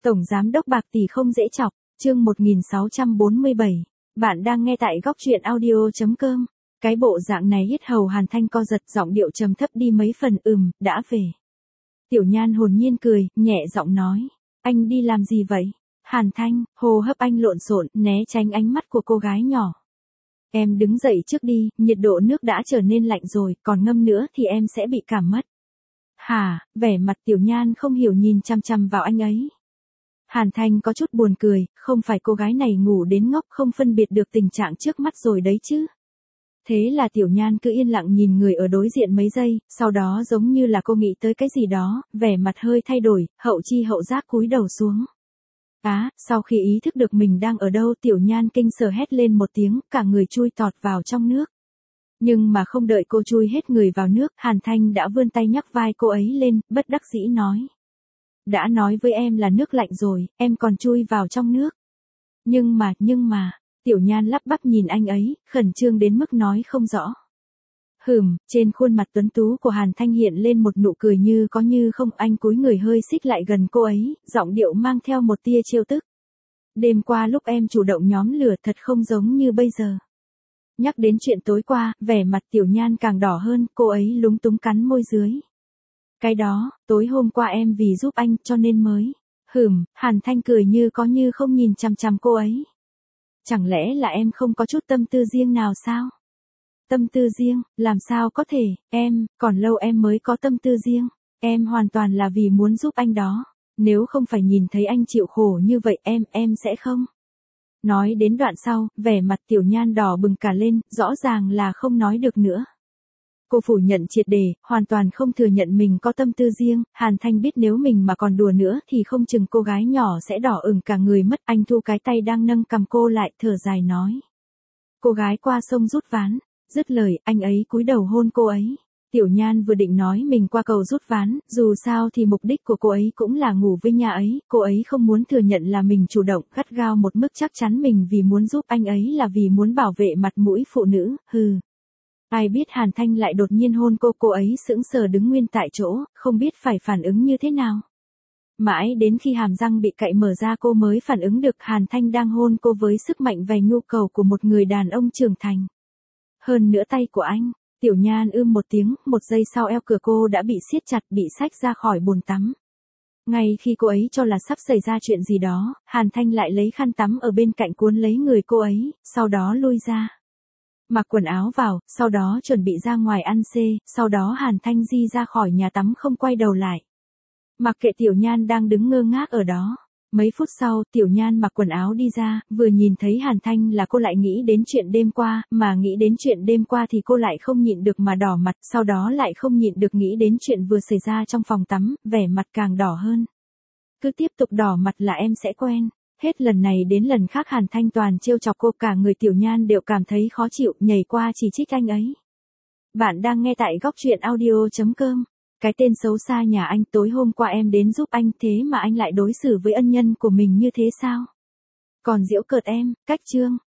Tổng giám đốc bạc tỷ không dễ chọc, chương 1647. Bạn đang nghe tại góc truyện audio.com. Cái bộ dạng này yết hầu Hàn Thanh co giật, giọng điệu trầm thấp đi mấy phần. Đã về. Tiểu Nhan hồn nhiên cười, nhẹ giọng nói. Anh đi làm gì vậy? Hàn Thanh, hô hấp anh lộn xộn, né tránh ánh mắt của cô gái nhỏ. Em đứng dậy trước đi, nhiệt độ nước đã trở nên lạnh rồi, còn ngâm nữa thì em sẽ bị cảm mất. Hả? Vẻ mặt Tiểu Nhan không hiểu nhìn chăm chăm vào anh ấy. Hàn Thanh có chút buồn cười, không phải cô gái này ngủ đến ngốc không phân biệt được tình trạng trước mắt rồi đấy chứ. Thế là Tiểu Nhan cứ yên lặng nhìn người ở đối diện mấy giây, sau đó giống như là cô nghĩ tới cái gì đó, vẻ mặt hơi thay đổi, hậu chi hậu giác cúi đầu xuống. Sau khi ý thức được mình đang ở đâu, Tiểu Nhan kinh sợ hét lên một tiếng, cả người chui tọt vào trong nước. Nhưng mà không đợi cô chui hết người vào nước, Hàn Thanh đã vươn tay nhắc vai cô ấy lên, bất đắc dĩ nói. Đã nói với em là nước lạnh rồi, em còn chui vào trong nước. Nhưng mà, Tiểu Nhan lắp bắp nhìn anh ấy, khẩn trương đến mức nói không rõ. Trên khuôn mặt tuấn tú của Hàn Thanh hiện lên một nụ cười như có như không, anh cúi người hơi xích lại gần cô ấy, giọng điệu mang theo một tia trêu tức. Đêm qua lúc em chủ động nhóm lửa thật không giống như bây giờ. Nhắc đến chuyện tối qua, vẻ mặt Tiểu Nhan càng đỏ hơn, cô ấy lúng túng cắn môi dưới. Cái đó, tối hôm qua em vì giúp anh cho nên mới. Hàn Thanh cười như có như không nhìn chằm chằm cô ấy. Chẳng lẽ là em không có chút tâm tư riêng nào sao? Tâm tư riêng, làm sao có thể, còn lâu em mới có tâm tư riêng. Em hoàn toàn là vì muốn giúp anh đó. Nếu không phải nhìn thấy anh chịu khổ như vậy em sẽ không. Nói đến đoạn sau, vẻ mặt Tiểu Nhan đỏ bừng cả lên, rõ ràng là không nói được nữa. Cô phủ nhận triệt để, hoàn toàn không thừa nhận mình có tâm tư riêng. Hàn Thanh biết nếu mình mà còn đùa nữa thì không chừng cô gái nhỏ sẽ đỏ ửng cả người mất. Anh thu cái tay đang nâng cầm cô lại, thở dài nói. Cô gái qua sông rút ván. Dứt lời, anh ấy cúi đầu hôn cô ấy. Tiểu Nhan vừa định nói mình qua cầu rút ván, dù sao thì mục đích của cô ấy cũng là ngủ với nhà ấy, cô ấy không muốn thừa nhận là mình chủ động, gắt gao một mức chắc chắn mình vì muốn giúp anh ấy là vì muốn bảo vệ mặt mũi phụ nữ. Ai biết Hàn Thanh lại đột nhiên hôn cô ấy sững sờ đứng nguyên tại chỗ, không biết phải phản ứng như thế nào. Mãi đến khi hàm răng bị cạy mở ra cô mới phản ứng được Hàn Thanh đang hôn cô với sức mạnh và nhu cầu của một người đàn ông trưởng thành. Hơn nữa tay của anh. Tiểu Nhan một tiếng, một giây sau eo cửa cô đã bị siết chặt, bị xách ra khỏi bồn tắm. Ngay khi cô ấy cho là sắp xảy ra chuyện gì đó, Hàn Thanh lại lấy khăn tắm ở bên cạnh cuốn lấy người cô ấy, sau đó lui ra. Mặc quần áo vào, sau đó chuẩn bị ra ngoài ăn sau đó Hàn Thanh di ra khỏi nhà tắm không quay đầu lại. Mặc kệ Tiểu Nhan đang đứng ngơ ngác ở đó. Mấy phút sau, Tiểu Nhan mặc quần áo đi ra, vừa nhìn thấy Hàn Thanh là cô lại nghĩ đến chuyện đêm qua, mà nghĩ đến chuyện đêm qua thì cô lại không nhịn được mà đỏ mặt, sau đó lại không nhịn được nghĩ đến chuyện vừa xảy ra trong phòng tắm, vẻ mặt càng đỏ hơn. Cứ tiếp tục đỏ mặt là em sẽ quen. Hết lần này đến lần khác Hàn Thanh toàn trêu chọc cô, cả người Tiểu Nhan đều cảm thấy khó chịu, nhảy qua chỉ trích anh ấy. Bạn đang nghe tại góc truyện audio.com. Cái tên xấu xa nhà anh, tối hôm qua em đến giúp anh thế mà anh lại đối xử với ân nhân của mình như thế sao? Còn giễu cợt em, cách chương.